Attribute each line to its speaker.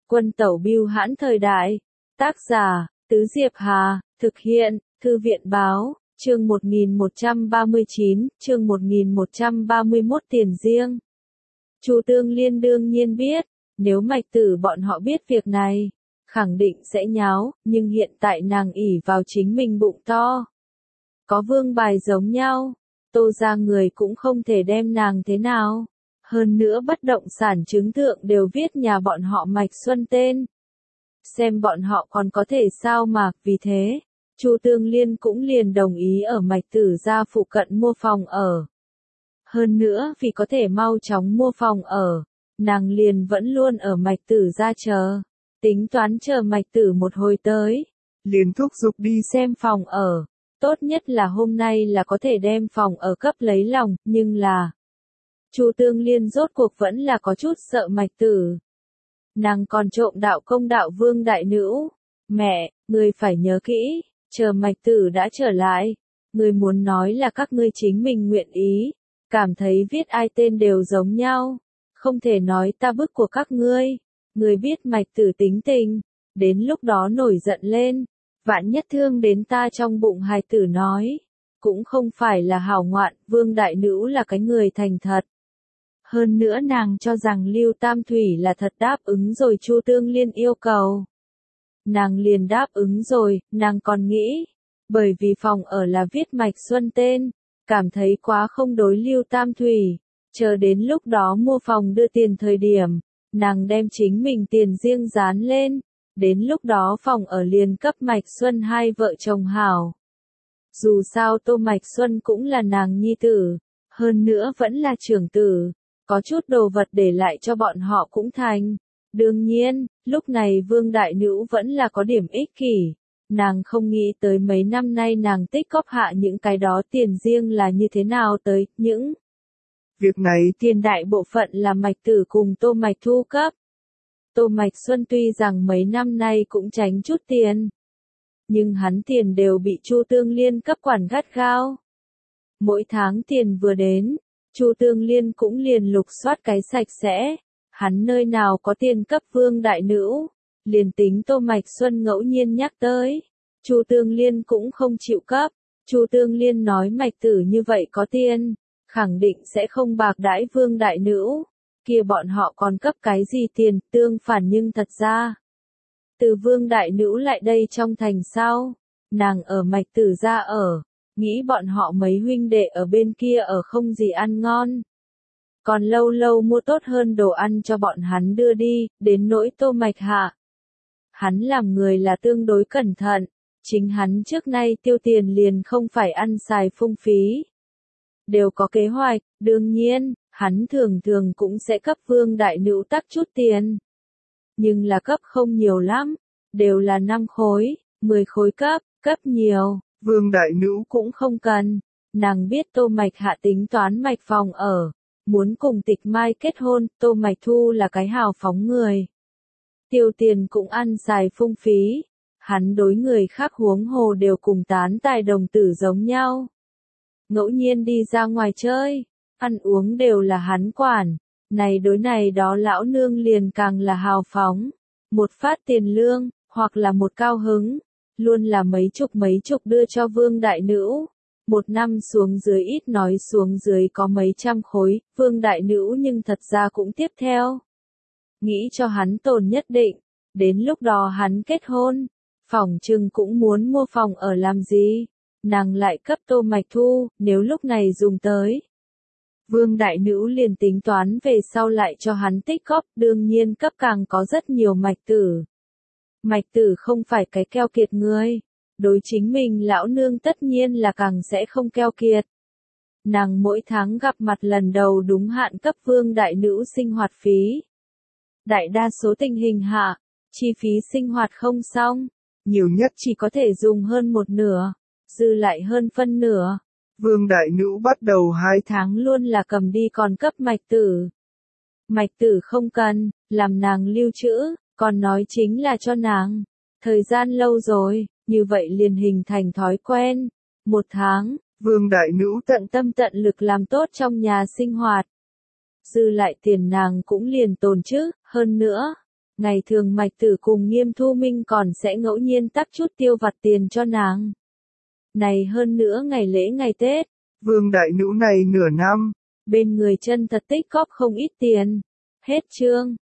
Speaker 1: Quân tẩu bưu hãn thời đại. Tác giả, Tứ Diệp Hà, thực hiện, Thư viện báo, chương 1139, chương 1131 tiền riêng. Chu Tương Liên đương nhiên biết, nếu Mạch Tử bọn họ biết việc này, khẳng định sẽ nháo, nhưng hiện tại nàng ỷ vào chính mình bụng to. Có vương bài giống nhau, Tô ra người cũng không thể đem nàng thế nào. Hơn nữa bất động sản chứng thượng đều viết nhà bọn họ Mạch Xuân tên. Xem bọn họ còn có thể sao mà, vì thế, Chu Tương Liên cũng liền đồng ý ở Mạch Tử gia phụ cận mua phòng ở. Hơn nữa vì có thể mau chóng mua phòng ở, nàng liền vẫn luôn ở Mạch Tử gia chờ, tính toán chờ Mạch Tử một hồi tới, liền thúc giục đi xem phòng ở. Tốt nhất là hôm nay là có thể đem phòng ở cấp lấy lòng, nhưng là Chu Tương Liên rốt cuộc vẫn là có chút sợ Mạch Tử. Nàng còn trộm đạo công đạo Vương đại nữ. Mẹ, người phải nhớ kỹ, chờ Mạch Tử đã trở lại. Người muốn nói là các ngươi chính mình nguyện ý, cảm thấy viết ai tên đều giống nhau. Không thể nói ta bức của các ngươi. Người biết Mạch Tử tính tình, đến lúc đó nổi giận lên. Vạn nhất thương đến ta trong bụng hài tử nói. Cũng không phải là hảo ngoạn, Vương đại nữ là cái người thành thật. Hơn nữa nàng cho rằng Lưu Tam Thủy là thật đáp ứng rồi Chu Tương Liên yêu cầu. Nàng liền đáp ứng rồi, nàng còn nghĩ, bởi vì phòng ở là viết Mạch Xuân tên, cảm thấy quá không đối Lưu Tam Thủy, chờ đến lúc đó mua phòng đưa tiền thời điểm, nàng đem chính mình tiền riêng dán lên, đến lúc đó phòng ở liền cấp Mạch Xuân hai vợ chồng hảo. Dù sao Tô Mạch Xuân cũng là nàng nhi tử, hơn nữa vẫn là trưởng tử. Có chút đồ vật để lại cho bọn họ cũng thành. Đương nhiên, lúc này Vương đại nữ vẫn là có điểm ích kỷ. Nàng không nghĩ tới mấy năm nay nàng tích góp hạ những cái đó tiền riêng là như thế nào tới, những việc này tiền đại bộ phận là Mạch Tử cùng Tô Mạch thu cấp. Tô Mạch Xuân tuy rằng mấy năm nay cũng tránh chút tiền, nhưng hắn tiền đều bị Chu Tương Liên cấp quản gắt gao. Mỗi tháng tiền vừa đến, Chu Tương Liên cũng liền lục soát cái sạch sẽ, hắn nơi nào có tiền cấp Vương đại nữ, liền tính Tô Mạch Xuân ngẫu nhiên nhắc tới, Chu Tương Liên cũng không chịu cấp. Chu Tương Liên nói Mạch Tử như vậy có tiền, khẳng định sẽ không bạc đãi Vương đại nữ, kia bọn họ còn cấp cái gì tiền, tương phản nhưng thật ra. Từ Vương đại nữ lại đây trong thành sau, nàng ở Mạch Tử gia ở. Nghĩ bọn họ mấy huynh đệ ở bên kia ở không gì ăn ngon. Còn lâu lâu mua tốt hơn đồ ăn cho bọn hắn đưa đi, đến nỗi Tô Mạch hạ. Hắn làm người là tương đối cẩn thận, chính hắn trước nay tiêu tiền liền không phải ăn xài phung phí. Đều có kế hoạch, đương nhiên, hắn thường thường cũng sẽ cấp Vương đại nữ tắc chút tiền. Nhưng là cấp không nhiều lắm, đều là 5 khối, 10 khối cấp nhiều. Vương đại nữ cũng không cần, nàng biết Tô Mạch hạ tính toán Mạch phòng ở, muốn cùng Tịch Mai kết hôn, Tô Mạch Thu là cái hào phóng người. Tiêu tiền cũng ăn xài phung phí, hắn đối người khác huống hồ đều cùng tán tài đồng tử giống nhau. Ngẫu nhiên đi ra ngoài chơi, ăn uống đều là hắn quản, này đối này đó lão nương liền càng là hào phóng, một phát tiền lương, hoặc là một cao hứng. Luôn là mấy chục đưa cho Vương đại nữ. Một năm xuống dưới ít nói xuống dưới có mấy trăm khối, Vương đại nữ nhưng thật ra cũng tiếp theo. Nghĩ cho hắn tồn nhất định, đến lúc đó hắn kết hôn, phỏng chừng cũng muốn mua phòng ở làm gì, nàng lại cấp Tô Mạch Thu, nếu lúc này dùng tới. Vương đại nữ liền tính toán về sau lại cho hắn tích góp, đương nhiên cấp càng có rất nhiều Mạch Tử. Mạch Tử không phải cái keo kiệt người, đối chính mình lão nương tất nhiên là càng sẽ không keo kiệt. Nàng mỗi tháng gặp mặt lần đầu đúng hạn cấp Vương đại nữ sinh hoạt phí. Đại đa số tình hình hạ, chi phí sinh hoạt không xong, nhiều nhất chỉ có thể dùng hơn một nửa, dư lại hơn phân nửa. Vương đại nữ bắt đầu 2 tháng luôn là cầm đi còn cấp Mạch Tử. Mạch Tử không cần, làm nàng lưu trữ. Còn nói chính là cho nàng. Thời gian lâu rồi, như vậy liền hình thành thói quen. 1 tháng, Vương đại nữ tận tâm tận lực làm tốt trong nhà sinh hoạt. Dư lại tiền nàng cũng liền tồn chứ, hơn nữa. Ngày thường Mạch Tử cùng Nghiêm Thu Minh còn sẽ ngẫu nhiên tắc chút tiêu vặt tiền cho nàng. Này hơn nữa ngày lễ ngày Tết.
Speaker 2: Vương đại nữ này nửa năm.
Speaker 1: Bên người chân thật tích góp không ít tiền. Hết chương.